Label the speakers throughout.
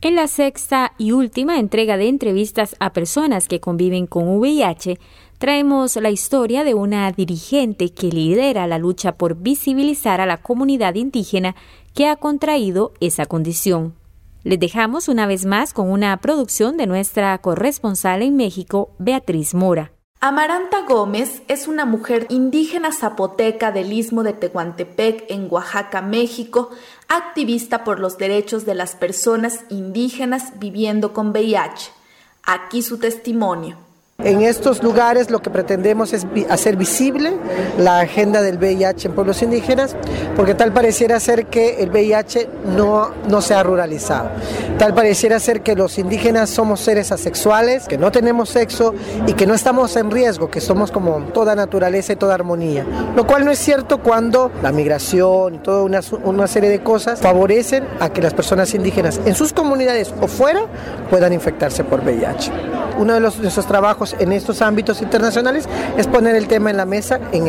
Speaker 1: En la sexta y última entrega de entrevistas a personas que conviven con VIH, traemos la historia de una dirigente que lidera la lucha por visibilizar a la comunidad indígena que ha contraído esa condición. Les dejamos una vez más con una producción de nuestra corresponsal en México, Beatriz Mora.
Speaker 2: Amaranta Gómez es una mujer indígena zapoteca del Istmo de Tehuantepec en Oaxaca, México, activista por los derechos de las personas indígenas viviendo con VIH. Aquí su testimonio.
Speaker 3: En estos lugares lo que pretendemos es hacer visible la agenda del VIH en pueblos indígenas, porque tal pareciera ser que el VIH no se ha ruralizado. Tal pareciera ser que los indígenas somos seres asexuales, que no tenemos sexo y que no estamos en riesgo, que somos como toda naturaleza y toda armonía. Lo cual no es cierto cuando la migración y toda una serie de cosas favorecen a que las personas indígenas en sus comunidades o fuera puedan infectarse por VIH. Uno de nuestros trabajos en estos ámbitos internacionales es poner el tema en la mesa, en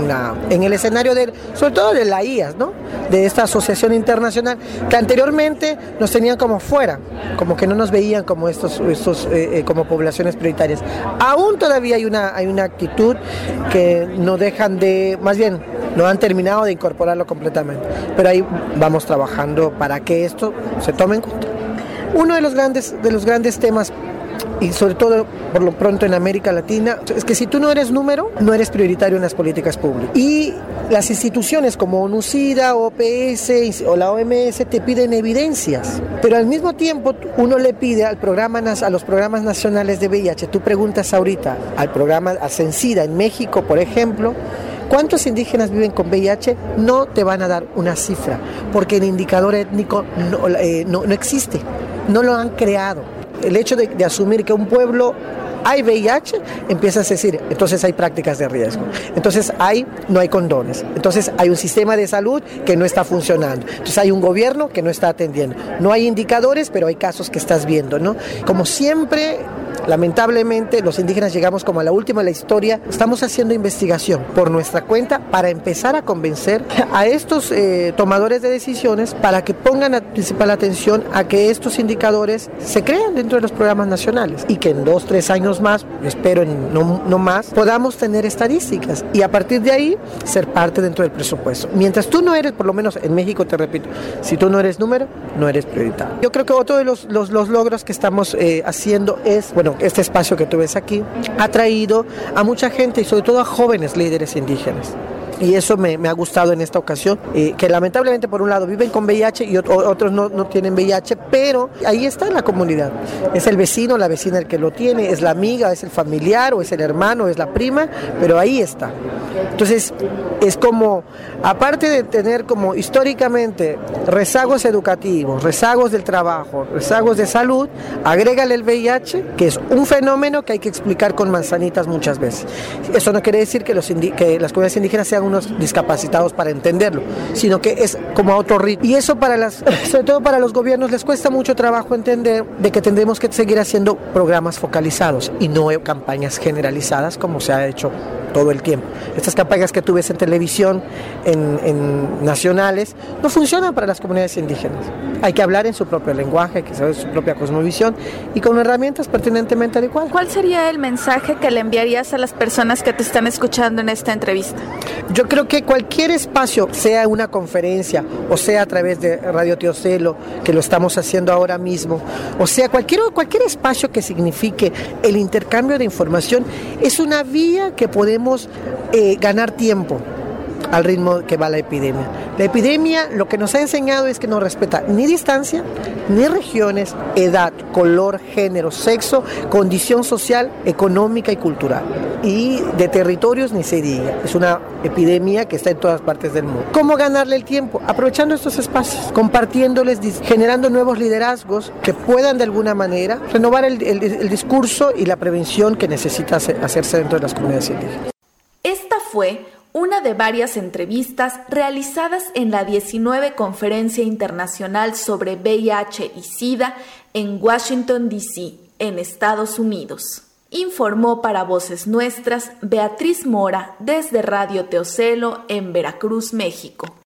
Speaker 3: el escenario sobre todo de la IAS, ¿no? De esta asociación internacional, que anteriormente nos tenían como fuera, como que no nos veían como como poblaciones prioritarias. Aún todavía hay una actitud que no dejan más bien, no han terminado de incorporarlo completamente, pero ahí vamos trabajando para que esto se tome en cuenta. Uno de los grandes temas, y sobre todo por lo pronto en América Latina, es que si tú no eres número, no eres prioritario en las políticas públicas. Y las instituciones como ONU-SIDA, OPS o la OMS te piden evidencias, pero al mismo tiempo uno le pide a los programas nacionales de VIH. Tú preguntas ahorita al CENSIDA en México, por ejemplo, ¿cuántos indígenas viven con VIH? No te van a dar una cifra, porque el indicador étnico no existe, no lo han creado. El hecho de asumir que un pueblo hay VIH, empiezas a decir, entonces hay prácticas de riesgo, entonces no hay condones, entonces hay un sistema de salud que no está funcionando, entonces hay un gobierno que no está atendiendo, no hay indicadores, pero hay casos que estás viendo, ¿no? Como siempre, lamentablemente, los indígenas llegamos como a la última de la historia. Estamos haciendo investigación por nuestra cuenta para empezar a convencer a estos tomadores de decisiones para que pongan la principal atención a que estos indicadores se crean dentro de los programas nacionales y que en 2-3 años más, espero no más, podamos tener estadísticas y a partir de ahí ser parte dentro del presupuesto. Mientras tú no eres, por lo menos en México, te repito, si tú no eres número, no eres prioritario. Yo creo que otro de los logros que estamos haciendo es, este espacio que tú ves aquí ha traído a mucha gente y sobre todo a jóvenes líderes indígenas. Y eso me ha gustado en esta ocasión, que lamentablemente por un lado viven con VIH y otros no tienen VIH, pero ahí está en la comunidad. Es el vecino, la vecina el que lo tiene, es la amiga, es el familiar o es el hermano, es la prima, pero ahí está. Entonces es como, aparte de tener como históricamente rezagos educativos, rezagos del trabajo, rezagos de salud, agrégale el VIH, que es un fenómeno que hay que explicar con manzanitas muchas veces. Eso no quiere decir que las comunidades indígenas sean unos discapacitados para entenderlo, sino que es como a otro ritmo. Y eso sobre todo para los gobiernos les cuesta mucho trabajo entender de que tendremos que seguir haciendo programas focalizados y no campañas generalizadas como se ha hecho todo el tiempo. Estas campañas que tú ves en televisión, en nacionales, no funcionan para las comunidades indígenas. Hay que hablar en su propio lenguaje, hay que saber su propia cosmovisión y con herramientas pertinentemente adecuadas.
Speaker 2: ¿Cuál sería el mensaje que le enviarías a las personas que te están escuchando en esta entrevista?
Speaker 3: Yo creo que cualquier espacio, sea una conferencia o sea a través de Radio Teocelo, que lo estamos haciendo ahora mismo, o sea cualquier espacio que signifique el intercambio de información, es una vía que podemos ganar tiempo al ritmo que va la epidemia. La epidemia lo que nos ha enseñado es que no respeta ni distancia, ni regiones, edad, color, género, sexo, condición social, económica y cultural. Y de territorios ni se diga. Es una epidemia que está en todas partes del mundo. ¿Cómo ganarle el tiempo? Aprovechando estos espacios, compartiéndoles, generando nuevos liderazgos que puedan de alguna manera renovar el discurso y la prevención que necesita hacerse dentro de las comunidades indígenas.
Speaker 2: Esta fue una de varias entrevistas realizadas en la 19 Conferencia Internacional sobre VIH y SIDA en Washington, D.C., en Estados Unidos. Informó para Voces Nuestras Beatriz Mora desde Radio Teocelo en Veracruz, México.